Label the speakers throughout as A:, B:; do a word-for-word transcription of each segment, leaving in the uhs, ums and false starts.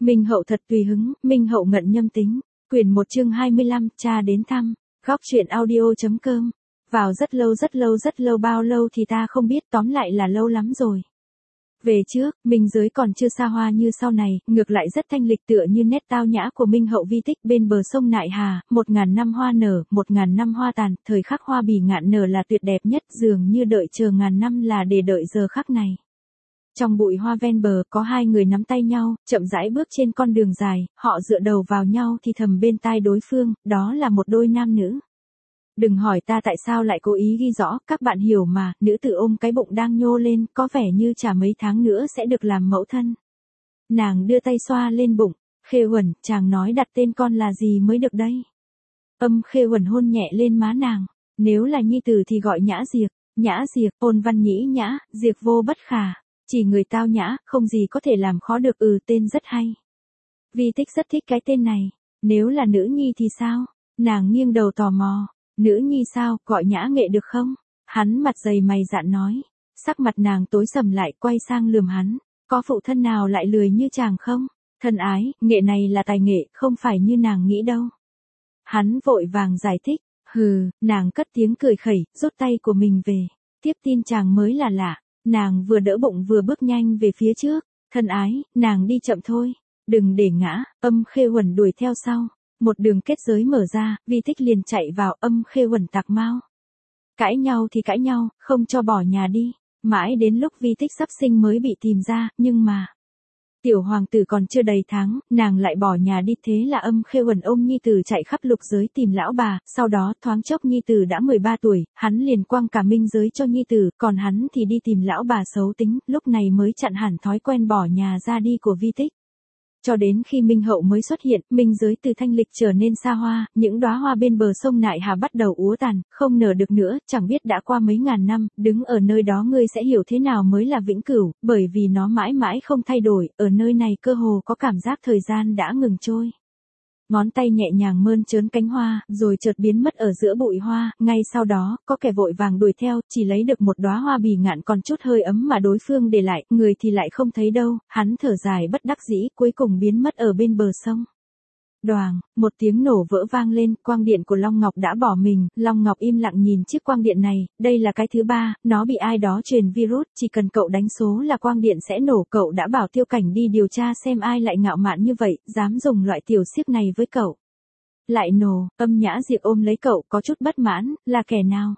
A: Minh Hậu thật tùy hứng, Minh Hậu ngận nhâm tính. Quyển một chương hai mươi lăm, cha đến thăm. Góc truyện audio.com. Vào rất lâu rất lâu rất lâu bao lâu thì ta không biết, tóm lại là lâu lắm rồi. Về trước, Minh giới còn chưa xa hoa như sau này, ngược lại rất thanh lịch tựa như nét tao nhã của Minh Hậu vi tích bên bờ sông Nại Hà, một ngàn năm hoa nở, một ngàn năm hoa tàn, thời khắc hoa bỉ ngạn nở là tuyệt đẹp nhất, dường như đợi chờ ngàn năm là để đợi giờ khắc này. Trong bụi hoa ven bờ có hai người nắm tay nhau, chậm rãi bước trên con đường dài, họ dựa đầu vào nhau thì thầm bên tai đối phương, đó là một đôi nam nữ. Đừng hỏi ta tại sao lại cố ý ghi rõ, các bạn hiểu mà, nữ tử ôm cái bụng đang nhô lên, có vẻ như chả mấy tháng nữa sẽ được làm mẫu thân. Nàng đưa tay xoa lên bụng, Khê Huẩn, chàng nói đặt tên con là gì mới được đây. Âm Khê Huẩn hôn nhẹ lên má nàng, nếu là nhi tử thì gọi Nhã Diệp, Nhã Diệp, ôn văn nhĩ nhã, Diệp vô bất khả. Chỉ người tao nhã, không gì có thể làm khó được. Ừ, tên rất hay. Vi Tích rất thích cái tên này. Nếu là nữ nhi thì sao? Nàng nghiêng đầu tò mò. Nữ nhi sao, gọi Nhã Nghệ được không? Hắn mặt dày mày dạn nói. Sắc mặt nàng tối sầm lại, quay sang lườm hắn. Có phụ thân nào lại lười như chàng không? Thân ái, nghệ này là tài nghệ, không phải như nàng nghĩ đâu. Hắn vội vàng giải thích. Hừ, nàng cất tiếng cười khẩy, rút tay của mình về. Tiếp tin chàng mới là lạ. Nàng vừa đỡ bụng vừa bước nhanh về phía trước. Thân ái, nàng đi chậm thôi. Đừng để ngã. Âm Khê Huẩn đuổi theo sau. Một đường kết giới mở ra, Vi Tích liền chạy vào. Âm Khê Huẩn tạc mau. Cãi nhau thì cãi nhau, không cho bỏ nhà đi. Mãi đến lúc Vi Tích sắp sinh mới bị tìm ra, nhưng mà... Tiểu hoàng tử còn chưa đầy tháng, nàng lại bỏ nhà đi, thế là Âm Khê Huẩn ôm nhi tử chạy khắp lục giới tìm lão bà, sau đó thoáng chốc nhi tử đã mười ba tuổi, hắn liền quăng cả minh giới cho nhi tử, còn hắn thì đi tìm lão bà xấu tính, lúc này mới chặn hẳn thói quen bỏ nhà ra đi của Vi Tích. Cho đến khi Minh Hậu mới xuất hiện, minh giới từ thanh lịch trở nên xa hoa, những đóa hoa bên bờ sông Nại Hà bắt đầu úa tàn, không nở được nữa, chẳng biết đã qua mấy ngàn năm, đứng ở nơi đó ngươi sẽ hiểu thế nào mới là vĩnh cửu, bởi vì nó mãi mãi không thay đổi, ở nơi này cơ hồ có cảm giác thời gian đã ngừng trôi. Ngón tay nhẹ nhàng mơn trớn cánh hoa, rồi chợt biến mất ở giữa bụi hoa, ngay sau đó, có kẻ vội vàng đuổi theo, chỉ lấy được một đóa hoa bỉ ngạn còn chút hơi ấm mà đối phương để lại, người thì lại không thấy đâu, hắn thở dài bất đắc dĩ, cuối cùng biến mất ở bên bờ sông. Đoàng, một tiếng nổ vỡ vang lên, quang điện của Long Ngọc đã bỏ mình, Long Ngọc im lặng nhìn chiếc quang điện này, đây là cái thứ ba, nó bị ai đó truyền virus, chỉ cần cậu đánh số là quang điện sẽ nổ, cậu đã bảo Tiêu Cảnh đi điều tra xem ai lại ngạo mạn như vậy, dám dùng loại tiểu xiếc này với cậu. Lại nổ, Âm Nhã Diệp ôm lấy cậu, có chút bất mãn, là kẻ nào?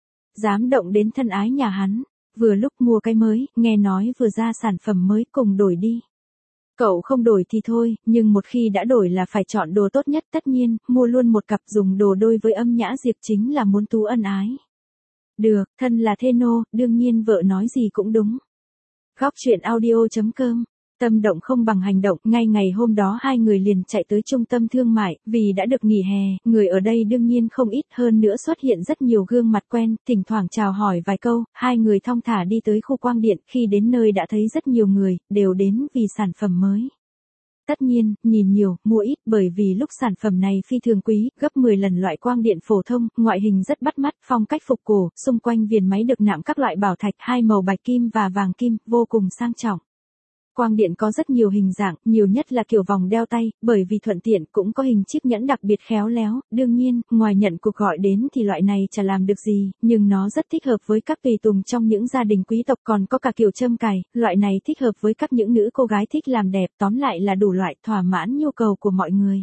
A: Dám động đến thân ái nhà hắn, vừa lúc mua cái mới, nghe nói vừa ra sản phẩm mới cùng đổi đi. Cậu không đổi thì thôi, nhưng một khi đã đổi là phải chọn đồ tốt nhất, tất nhiên, mua luôn một cặp dùng đồ đôi với Âm Nhã Diệp chính là muốn tú ân ái. Được, thân là thê nô, đương nhiên vợ nói gì cũng đúng. Góc truyện audio.com. Tâm động không bằng hành động, ngay ngày hôm đó hai người liền chạy tới trung tâm thương mại, vì đã được nghỉ hè, người ở đây đương nhiên không ít, hơn nữa xuất hiện rất nhiều gương mặt quen, thỉnh thoảng chào hỏi vài câu, hai người thong thả đi tới khu quang điện, khi đến nơi đã thấy rất nhiều người, đều đến vì sản phẩm mới. Tất nhiên, nhìn nhiều, mua ít, bởi vì lúc sản phẩm này phi thường quý, gấp mười lần loại quang điện phổ thông, ngoại hình rất bắt mắt, phong cách phục cổ, xung quanh viền máy được nạm các loại bảo thạch, hai màu bạch kim và vàng kim, vô cùng sang trọng. Quang điện có rất nhiều hình dạng, nhiều nhất là kiểu vòng đeo tay, bởi vì thuận tiện, cũng có hình chiếc nhẫn đặc biệt khéo léo, đương nhiên, ngoài nhận cuộc gọi đến thì loại này chả làm được gì, nhưng nó rất thích hợp với các tùy tùng trong những gia đình quý tộc, còn có cả kiểu châm cài, loại này thích hợp với các những nữ cô gái thích làm đẹp, tóm lại là đủ loại thỏa mãn nhu cầu của mọi người.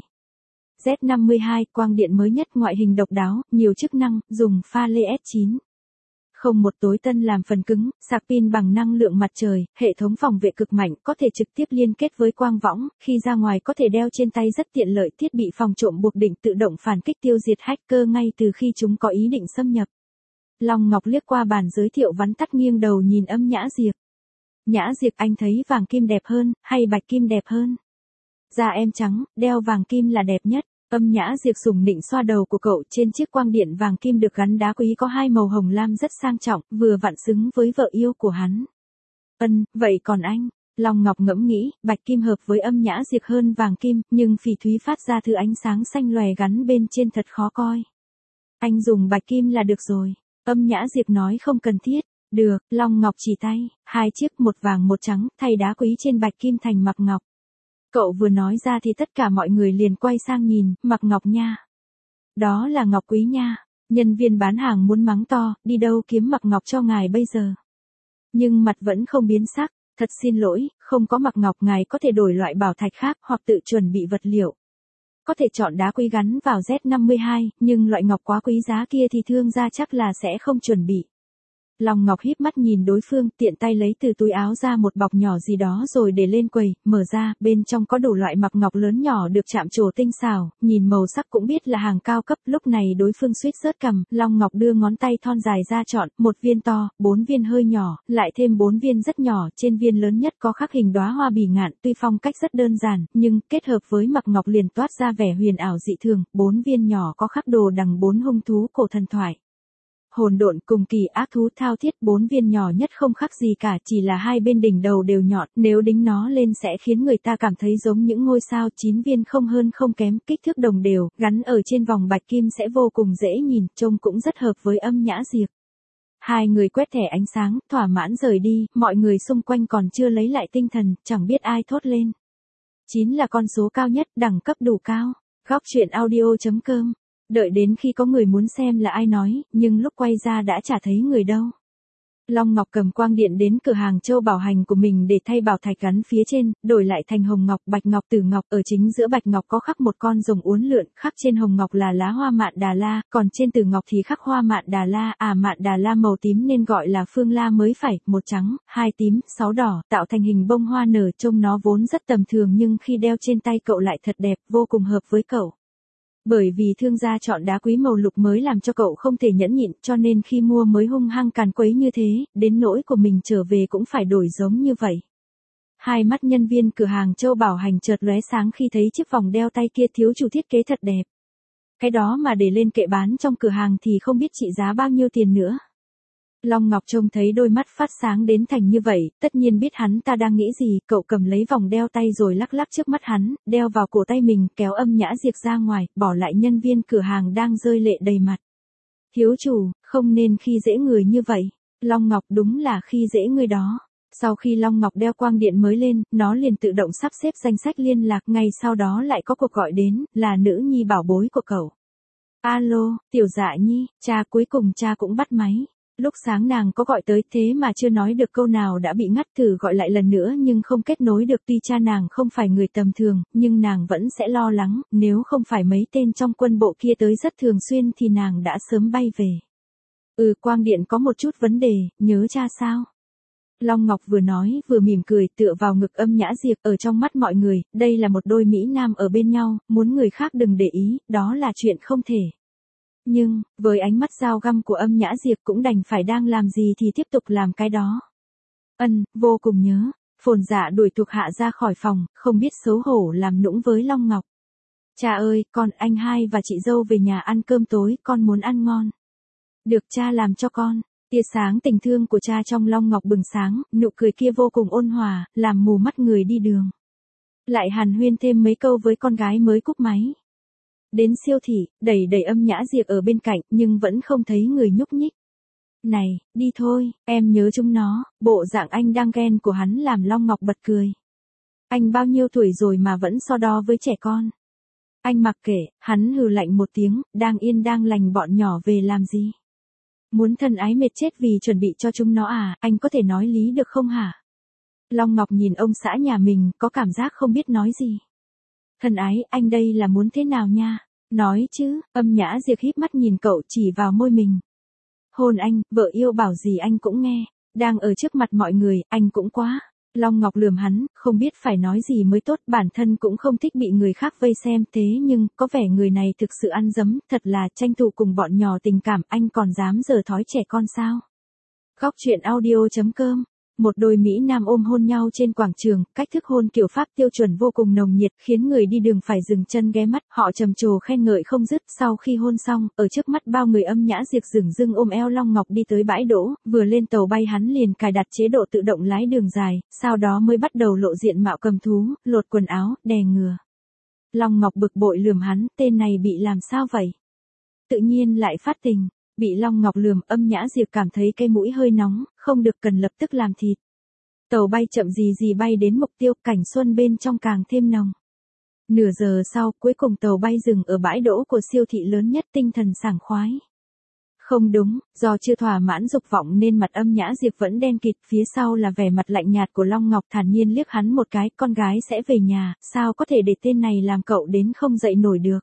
A: Z năm mươi hai, quang điện mới nhất, ngoại hình độc đáo, nhiều chức năng, dùng pha lê S chín. Không một tối tân làm phần cứng, sạc pin bằng năng lượng mặt trời, hệ thống phòng vệ cực mạnh, có thể trực tiếp liên kết với quang võng, khi ra ngoài có thể đeo trên tay rất tiện lợi, thiết bị phòng trộm buộc định tự động phản kích tiêu diệt hacker ngay từ khi chúng có ý định xâm nhập. Long Ngọc liếc qua bản giới thiệu vắn tắt nghiêng đầu nhìn Âm Nhã Diệp. Nhã Diệp, anh thấy vàng kim đẹp hơn, hay bạch kim đẹp hơn? Da em trắng, đeo vàng kim là đẹp nhất. Âm Nhã Diệp sủng nịnh xoa đầu của cậu, trên chiếc quang điện vàng kim được gắn đá quý có hai màu hồng lam rất sang trọng, vừa vặn xứng với vợ yêu của hắn. Ân, vậy còn anh? Long Ngọc ngẫm nghĩ, bạch kim hợp với Âm Nhã Diệp hơn vàng kim, nhưng phỉ thúy phát ra thứ ánh sáng xanh lòe gắn bên trên thật khó coi. Anh dùng bạch kim là được rồi. Âm Nhã Diệp nói không cần thiết. Được, Long Ngọc chỉ tay, hai chiếc một vàng một trắng, thay đá quý trên bạch kim thành mặc ngọc. Cậu vừa nói ra thì tất cả mọi người liền quay sang nhìn, Mặc Ngọc nha. Đó là Ngọc Quý nha. Nhân viên bán hàng muốn mắng to, đi đâu kiếm Mặc Ngọc cho ngài bây giờ. Nhưng mặt vẫn không biến sắc, thật xin lỗi, không có Mặc Ngọc ngài có thể đổi loại bảo thạch khác hoặc tự chuẩn bị vật liệu. Có thể chọn đá quý gắn vào Z năm mươi hai, nhưng loại ngọc quá quý giá kia thì thương gia chắc là sẽ không chuẩn bị. Long Ngọc híp mắt nhìn đối phương, tiện tay lấy từ túi áo ra một bọc nhỏ gì đó rồi để lên quầy, mở ra, bên trong có đủ loại mặc ngọc lớn nhỏ được chạm trổ tinh xảo, nhìn màu sắc cũng biết là hàng cao cấp. Lúc này đối phương suýt rớt cằm, Long Ngọc đưa ngón tay thon dài ra chọn, một viên to, bốn viên hơi nhỏ, lại thêm bốn viên rất nhỏ, trên viên lớn nhất có khắc hình đóa hoa bỉ ngạn, tuy phong cách rất đơn giản, nhưng kết hợp với mặc ngọc liền toát ra vẻ huyền ảo dị thường, bốn viên nhỏ có khắc đồ đằng bốn hung thú cổ thần thoại. Hồn độn cùng kỳ ác thú thao thiết, bốn viên nhỏ nhất không khác gì cả, chỉ là hai bên đỉnh đầu đều nhọn, nếu đính nó lên sẽ khiến người ta cảm thấy giống những ngôi sao. Chín viên không hơn không kém, kích thước đồng đều, gắn ở trên vòng bạch kim sẽ vô cùng dễ nhìn, trông cũng rất hợp với Âm Nhã Diệp. Hai người quét thẻ ánh sáng, thỏa mãn rời đi, mọi người xung quanh còn chưa lấy lại tinh thần, chẳng biết ai thốt lên. Chín là con số cao nhất, đẳng cấp đủ cao. Góc truyện audio chấm com. Đợi đến khi có người muốn xem là ai nói, nhưng lúc quay ra đã chả thấy người đâu. Long Ngọc cầm quang điện đến cửa hàng châu bảo hành của mình để thay bảo thạch gắn phía trên, đổi lại thành hồng ngọc, bạch ngọc, tử ngọc. Ở chính giữa bạch ngọc có khắc một con rồng uốn lượn, khắc trên hồng ngọc là lá hoa mạn đà la, còn trên tử ngọc thì khắc hoa mạn đà la, à mạn đà la màu tím nên gọi là phương la mới phải, một trắng, hai tím, sáu đỏ, tạo thành hình bông hoa nở. Trông nó vốn rất tầm thường nhưng khi đeo trên tay cậu lại thật đẹp, vô cùng hợp với cậu. Bởi vì thương gia chọn đá quý màu lục mới làm cho cậu không thể nhẫn nhịn, cho nên khi mua mới hung hăng càn quấy như thế, đến nỗi của mình trở về cũng phải đổi giống như vậy. Hai mắt nhân viên cửa hàng châu bảo hành chợt lóe sáng khi thấy chiếc vòng đeo tay kia thiếu chủ thiết kế thật đẹp. Cái đó mà để lên kệ bán trong cửa hàng thì không biết trị giá bao nhiêu tiền nữa. Long Ngọc trông thấy đôi mắt phát sáng đến thành như vậy, tất nhiên biết hắn ta đang nghĩ gì, cậu cầm lấy vòng đeo tay rồi lắc lắc trước mắt hắn, đeo vào cổ tay mình, kéo Âm Nhã Diệp ra ngoài, bỏ lại nhân viên cửa hàng đang rơi lệ đầy mặt. Thiếu chủ, không nên khi dễ người như vậy. Long Ngọc đúng là khi dễ người đó. Sau khi Long Ngọc đeo quang điện mới lên, nó liền tự động sắp xếp danh sách liên lạc, ngay sau đó lại có cuộc gọi đến, là nữ nhi bảo bối của cậu. Alo, tiểu Dạ Nhi, cha cuối cùng cha cũng bắt máy. Lúc sáng nàng có gọi tới thế mà chưa nói được câu nào đã bị ngắt, thử gọi lại lần nữa nhưng không kết nối được. Tuy cha nàng không phải người tầm thường, nhưng nàng vẫn sẽ lo lắng, nếu không phải mấy tên trong quân bộ kia tới rất thường xuyên thì nàng đã sớm bay về. Ừ, quang điện có một chút vấn đề, nhớ cha sao? Long Ngọc vừa nói vừa mỉm cười tựa vào ngực Âm Nhã Diệp. Ở trong mắt mọi người, đây là một đôi mỹ nam ở bên nhau, muốn người khác đừng để ý, đó là chuyện không thể. Nhưng, với ánh mắt dao găm của Âm Nhã Diệp cũng đành phải đang làm gì thì tiếp tục làm cái đó. Ân, vô cùng nhớ. Phồn Dạ đuổi thuộc hạ ra khỏi phòng, không biết xấu hổ làm nũng với Long Ngọc. Cha ơi, con, anh hai và chị dâu về nhà ăn cơm tối, con muốn ăn ngon. Được cha làm cho con. Tia sáng tình thương của cha trong Long Ngọc bừng sáng, nụ cười kia vô cùng ôn hòa, làm mù mắt người đi đường. Lại hàn huyên thêm mấy câu với con gái mới cúp máy. Đến siêu thị, đẩy đẩy Âm Nhã Diệp ở bên cạnh, nhưng vẫn không thấy người nhúc nhích. Này, đi thôi, em nhớ chúng nó. Bộ dạng anh đang ghen của hắn làm Long Ngọc bật cười. Anh bao nhiêu tuổi rồi mà vẫn so đo với trẻ con. Anh mặc kệ, hắn hừ lạnh một tiếng, đang yên đang lành bọn nhỏ về làm gì? Muốn thân ái mệt chết vì chuẩn bị cho chúng nó à, anh có thể nói lý được không hả? Long Ngọc nhìn ông xã nhà mình, có cảm giác không biết nói gì. Thân ái, anh đây là muốn thế nào nha? Nói chứ. Âm Nhã Diệp híp mắt nhìn cậu, chỉ vào môi mình. Hôn anh, vợ yêu bảo gì anh cũng nghe. Đang ở trước mặt mọi người, anh cũng quá. Long Ngọc lườm hắn, không biết phải nói gì mới tốt, bản thân cũng không thích bị người khác vây xem, thế nhưng, có vẻ người này thực sự ăn dấm, thật là tranh thủ cùng bọn nhỏ tình cảm, anh còn dám giở thói trẻ con sao? Góc truyện audio chấm com. Một đôi mỹ nam ôm hôn nhau trên quảng trường, cách thức hôn kiểu Pháp tiêu chuẩn vô cùng nồng nhiệt, khiến người đi đường phải dừng chân ghé mắt, họ trầm trồ khen ngợi không dứt. Sau khi hôn xong, ở trước mắt bao người Âm Nhã Diệp dửng dưng ôm eo Long Ngọc đi tới bãi đỗ, vừa lên tàu bay hắn liền cài đặt chế độ tự động lái đường dài, sau đó mới bắt đầu lộ diện mạo cầm thú, lột quần áo, đè ngừa. Long Ngọc bực bội lườm hắn, tên này bị làm sao vậy? Tự nhiên lại phát tình. Bị Long Ngọc lườm, Âm Nhã Diệp cảm thấy cái mũi hơi nóng, không được cần lập tức làm thịt. Tàu bay chậm gì gì bay đến mục tiêu, cảnh xuân bên trong càng thêm nồng. Nửa giờ sau, cuối cùng tàu bay dừng ở bãi đỗ của siêu thị lớn nhất, tinh thần sảng khoái. Không đúng, do chưa thỏa mãn dục vọng nên mặt Âm Nhã Diệp vẫn đen kịt, phía sau là vẻ mặt lạnh nhạt của Long Ngọc thản nhiên liếc hắn một cái, con gái sẽ về nhà, sao có thể để tên này làm cậu đến không dậy nổi được.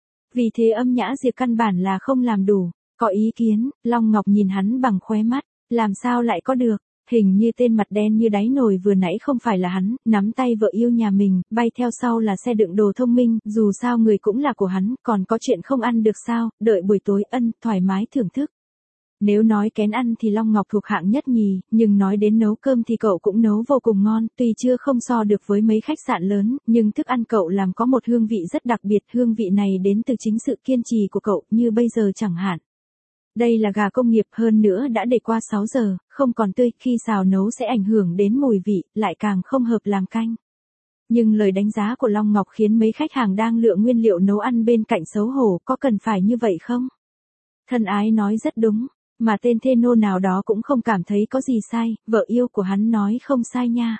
A: Vì thế Âm Nhã Diệp căn bản là không làm đủ, có ý kiến, Long Ngọc nhìn hắn bằng khóe mắt, làm sao lại có được. Hình như tên mặt đen như đáy nồi vừa nãy không phải là hắn, nắm tay vợ yêu nhà mình, bay theo sau là xe đựng đồ thông minh, dù sao người cũng là của hắn, còn có chuyện không ăn được sao, đợi buổi tối ân, thoải mái thưởng thức. Nếu nói kén ăn thì Long Ngọc thuộc hạng nhất nhì, nhưng nói đến nấu cơm thì cậu cũng nấu vô cùng ngon, tuy chưa không so được với mấy khách sạn lớn, nhưng thức ăn cậu làm có một hương vị rất đặc biệt, hương vị này đến từ chính sự kiên trì của cậu, như bây giờ chẳng hạn. Đây là gà công nghiệp, hơn nữa đã để qua sáu giờ, không còn tươi, khi xào nấu sẽ ảnh hưởng đến mùi vị, lại càng không hợp làm canh. Nhưng lời đánh giá của Long Ngọc khiến mấy khách hàng đang lựa nguyên liệu nấu ăn bên cạnh xấu hổ, có cần phải như vậy không? Thân ái nói rất đúng, mà tên thê nô nào đó cũng không cảm thấy có gì sai, vợ yêu của hắn nói không sai nha.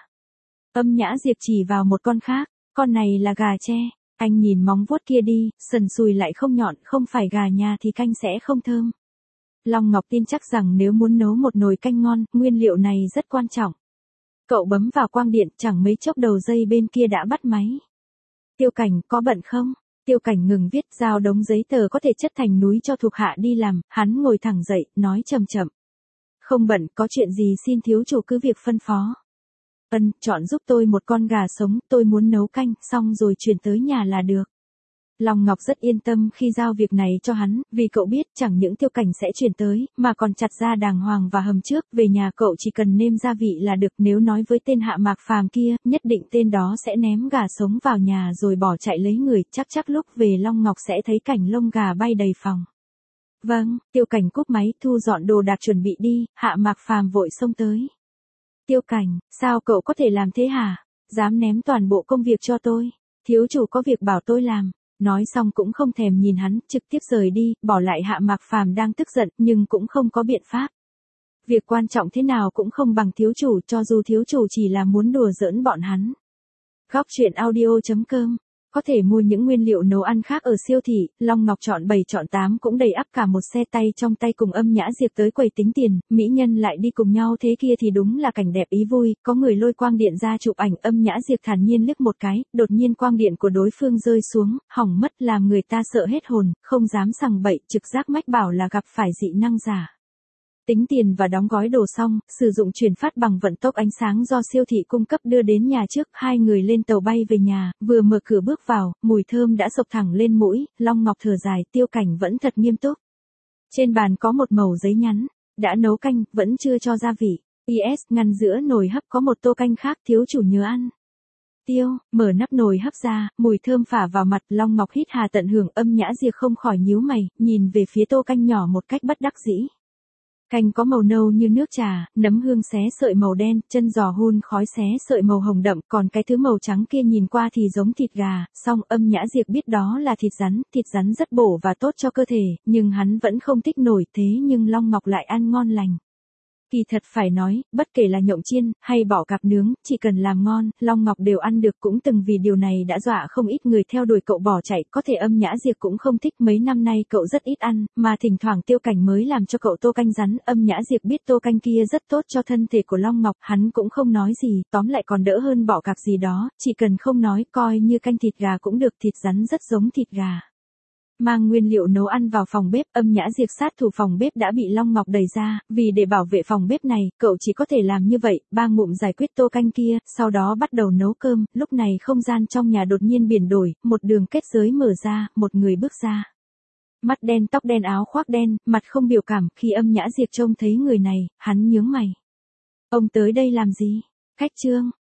A: Âm Nhã Diệp chỉ vào một con khác, con này là gà tre, anh nhìn móng vuốt kia đi, sần sùi lại không nhọn, không phải gà nhà thì canh sẽ không thơm. Long Ngọc tin chắc rằng nếu muốn nấu một nồi canh ngon, nguyên liệu này rất quan trọng. Cậu bấm vào quang điện, chẳng mấy chốc đầu dây bên kia đã bắt máy. Tiêu Cảnh, có bận không? Tiêu Cảnh ngừng viết, giao đống giấy tờ có thể chất thành núi cho thuộc hạ đi làm, hắn ngồi thẳng dậy, nói chậm chậm. Không bận, có chuyện gì xin thiếu chủ cứ việc phân phó. Ân, chọn giúp tôi một con gà sống, tôi muốn nấu canh, xong rồi chuyển tới nhà là được. Long Ngọc rất yên tâm khi giao việc này cho hắn, vì cậu biết chẳng những Tiêu Cảnh sẽ chuyển tới, mà còn chặt ra đàng hoàng và hầm trước, về nhà cậu chỉ cần nêm gia vị là được, nếu nói với tên Hạ Mạc Phàm kia, nhất định tên đó sẽ ném gà sống vào nhà rồi bỏ chạy lấy người, chắc chắc lúc về Long Ngọc sẽ thấy cảnh lông gà bay đầy phòng. Vâng, Tiêu Cảnh cúp máy, thu dọn đồ đạc chuẩn bị đi, Hạ Mạc Phàm vội xông tới. Tiêu Cảnh, sao cậu có thể làm thế hả? Dám ném toàn bộ công việc cho tôi, thiếu chủ có việc bảo tôi làm. Nói xong cũng không thèm nhìn hắn, trực tiếp rời đi, bỏ lại Hạ Mạc Phàm đang tức giận, nhưng cũng không có biện pháp. Việc quan trọng thế nào cũng không bằng thiếu chủ, cho dù thiếu chủ chỉ là muốn đùa giỡn bọn hắn. Góc truyện audio chấm com. Có thể mua những nguyên liệu nấu ăn khác ở siêu thị, Long Ngọc chọn bảy chọn tám cũng đầy ắp cả một xe tay trong tay cùng Âm Nhã Diệp tới quầy tính tiền, mỹ nhân lại đi cùng nhau, thế kia thì đúng là cảnh đẹp ý vui, có người lôi quang điện ra chụp ảnh, Âm Nhã Diệp thản nhiên liếc một cái, đột nhiên quang điện của đối phương rơi xuống, hỏng mất, làm người ta sợ hết hồn, không dám sằng bậy, trực giác mách bảo là gặp phải dị năng giả. Tính tiền và đóng gói đồ xong, sử dụng chuyển phát bằng vận tốc ánh sáng do siêu thị cung cấp đưa đến nhà trước, hai người lên tàu bay về nhà, vừa mở cửa bước vào, mùi thơm đã sộc thẳng lên mũi, Long Ngọc thở dài, Tiêu Cảnh vẫn thật nghiêm túc. Trên bàn có một mẩu giấy nhắn, đã nấu canh, vẫn chưa cho gia vị, pê ét ngăn giữa nồi hấp có một tô canh khác, thiếu chủ nhớ ăn. Tiêu, mở nắp nồi hấp ra, mùi thơm phả vào mặt, Long Ngọc hít hà tận hưởng, Âm Nhã Diệp không khỏi nhíu mày, nhìn về phía tô canh nhỏ một cách bất đắc dĩ. Canh có màu nâu như nước trà, nấm hương xé sợi màu đen, chân giò hun khói xé sợi màu hồng đậm, còn cái thứ màu trắng kia nhìn qua thì giống thịt gà, song Âm Nhã Diệp biết đó là thịt rắn, thịt rắn rất bổ và tốt cho cơ thể, nhưng hắn vẫn không thích nổi, thế nhưng Long Ngọc lại ăn ngon lành. Kỳ thật phải nói, bất kể là nhộng chiên, hay bỏ cạp nướng, chỉ cần làm ngon, Long Ngọc đều ăn được, cũng từng vì điều này đã dọa không ít người theo đuổi cậu bỏ chạy, có thể Âm Nhã Diệp cũng không thích, mấy năm nay cậu rất ít ăn, mà thỉnh thoảng Tiêu Cảnh mới làm cho cậu tô canh rắn, Âm Nhã Diệp biết tô canh kia rất tốt cho thân thể của Long Ngọc, hắn cũng không nói gì, tóm lại còn đỡ hơn bỏ cạp gì đó, chỉ cần không nói, coi như canh thịt gà cũng được, thịt rắn rất giống thịt gà. Mang nguyên liệu nấu ăn vào phòng bếp, Âm Nhã Diệp sát thủ phòng bếp đã bị Long Ngọc đẩy ra, vì để bảo vệ phòng bếp này, cậu chỉ có thể làm như vậy, ba ngụm giải quyết tô canh kia, sau đó bắt đầu nấu cơm, lúc này không gian trong nhà đột nhiên biến đổi, một đường kết giới mở ra, một người bước ra. Mắt đen tóc đen áo khoác đen, mặt không biểu cảm, khi Âm Nhã Diệp trông thấy người này, hắn nhướng mày. Ông tới đây làm gì? Khách trương,